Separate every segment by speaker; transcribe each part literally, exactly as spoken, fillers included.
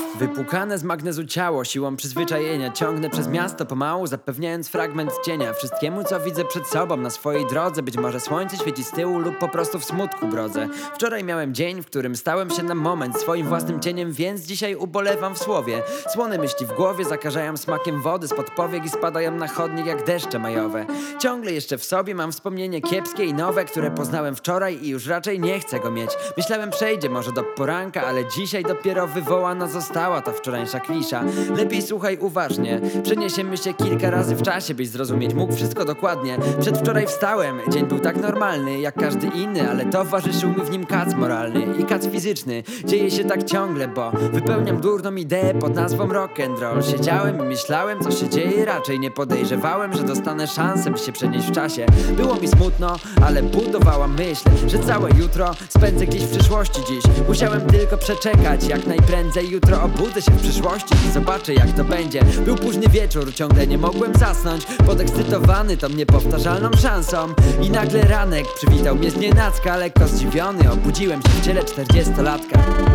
Speaker 1: Wypłukane z magnezu ciało, siłą przyzwyczajenia ciągnę przez miasto pomału, zapewniając fragment cienia wszystkiemu, co widzę przed sobą na swojej drodze. Być może słońce świeci z tyłu lub po prostu w smutku brodzę. Wczoraj miałem dzień, w którym stałem się na moment swoim własnym cieniem, więc dzisiaj ubolewam w słowie. Słone myśli w głowie zakażają smakiem wody spod powiek i spadają na chodnik jak deszcze majowe. Ciągle jeszcze w sobie mam wspomnienie kiepskie i nowe, które poznałem wczoraj i już raczej nie chcę go mieć. Myślałem, przejdzie może do poranka, ale dzisiaj dopiero wywołana została ta wczorajsza klisza. Lepiej słuchaj uważnie, przeniesiemy się kilka razy w czasie, byś zrozumieć mógł wszystko dokładnie. Przedwczoraj wstałem, dzień był tak normalny jak każdy inny, ale towarzyszył mi w nim kac moralny i kac fizyczny. Dzieje się tak ciągle, bo wypełniam durną ideę pod nazwą rock'n'roll. Siedziałem i myślałem, co się dzieje, raczej nie podejrzewałem, że dostanę szansę, by się przenieść w czasie. Było mi smutno, ale budowałam myśl, że całe jutro spędzę gdzieś w przyszłości dziś. Musiałem tylko przeczekać jak najprędzej, jutro obudzę się w przyszłości i zobaczę jak to będzie. Był późny wieczór, ciągle nie mogłem zasnąć, podekscytowany tą niepowtarzalną szansą. I nagle ranek przywitał mnie znienacka, lekko zdziwiony obudziłem się w ciele czterdziestolatka.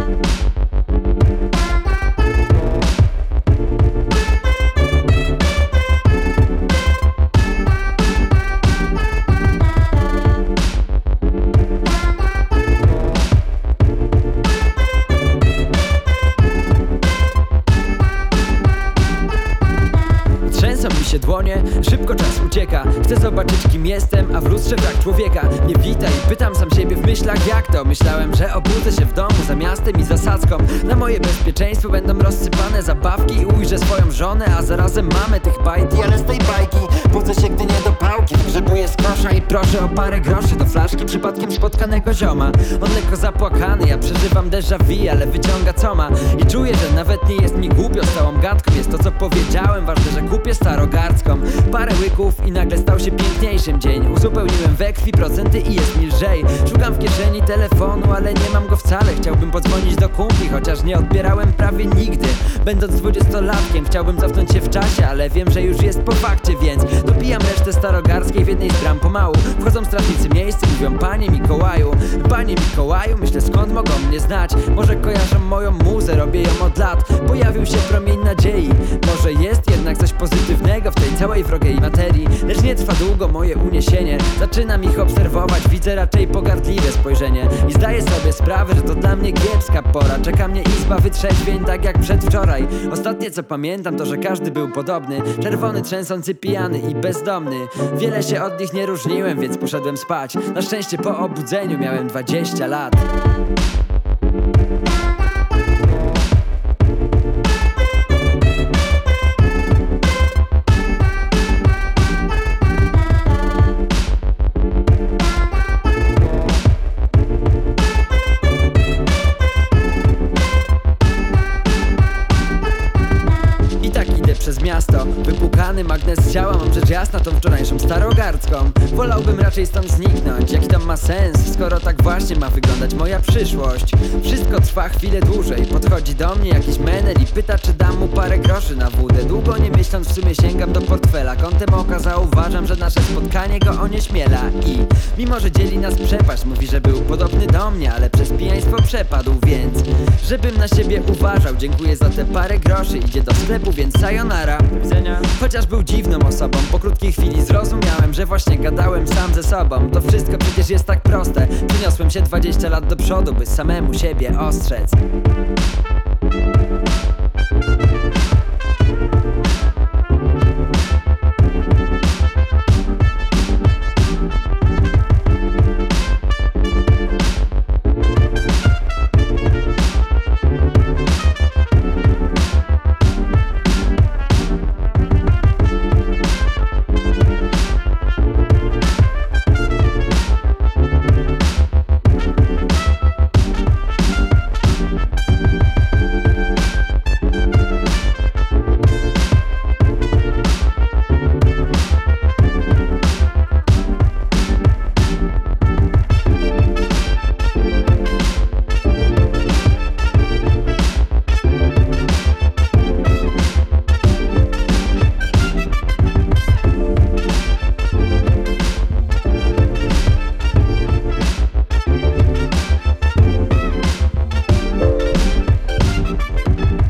Speaker 1: Trzęsą mi się dłonie, szybko czas ucieka. Chcę zobaczyć kim jestem, a w lustrze brak człowieka. Nie witaj, pytam sam siebie w myślach jak to. Myślałem, że obudzę się w domu za miastem i zasadzką. Na moje bezpieczeństwo będą rozsypane zabawki i ujrzę swoją żonę, a zarazem mamę tych bajki. Ale z tej bajki budzę się, gdy nie do pałki. Grzebuję z kosza i proszę o parę groszy do flaszki przypadkiem spotkanego zioma. On lekko zapłakany, ja przeżywam déjà vu, ale wyciąga co ma. I czuję, że nawet nie jest mi głupio z całą gadką. Jest to co powiedziałem, ważne, że kupię starogardzką. Parę łyków i nagle stał się piękniejszym dzień. Uzupełniłem we krwi procenty i jest mi lżej. Szukam w kieszeni telefonu, ale nie mam go wcale. Chciałbym podzwonić do kumpli, chociaż nie odbierałem prawie nigdy. Będąc dwudziestolatkiem chciałbym cofnąć się w czasie, ale wiem, że już jest po fakcie, więc dopijam resztę starogardzkiej w jednej z bram pomału. Wchodzą strażnicy miejscy, mówią panie Mikołaju. Panie Mikołaju, myślę skąd mogą mnie znać. Może kojarzą moją muzę, robię ją od lat. Pojawił się promień nadziei. Może jest jednak coś pozytywnego w tej całej wrogiej materii. Lecz nie trwa długo moje uniesienie. Zaczynam ich obserwować, widzę raczej pogardliwe spojrzenie. I zdaję sobie sprawę, że to dla mnie kiepska pora. Czeka mnie izba wytrzeźwień tak jak przedwczoraj. Ostatnie co pamiętam to, że każdy był podobny. Czerwony, trzęsący, pijany i bezdomny. Wiele się od nich nie różniłem, więc poszedłem spać. Na szczęście po obudzeniu miałem dwadzieścia lat. Przez miasto, wypłukany magnes ciała. Mam rzecz jasna tą wczorajszą starogardzką. Wolałbym raczej stąd zniknąć. Jaki tam ma sens, skoro tak właśnie ma wyglądać moja przyszłość. Wszystko trwa chwilę dłużej. Podchodzi do mnie jakiś menel i pyta, czy dam mu parę groszy na wódę. Długo nie myśląc w sumie sięgam do portfela. Kątem oka zauważam, że nasze spotkanie go onieśmiela. I mimo, że dzieli nas przepaść, mówi, że był podobny do mnie, ale przez pijaństwo przepadł, więc żebym na siebie uważał. Dziękuję za te parę groszy, idzie do sklepu, więc sayonara. Do widzenia. Chociaż był dziwną osobą, po krótkiej chwili zrozumiałem, że właśnie gadałem sam ze sobą. To wszystko przecież jest tak proste. Przyniosłem się dwadzieścia lat do przodu, by samemu siebie ostrzec.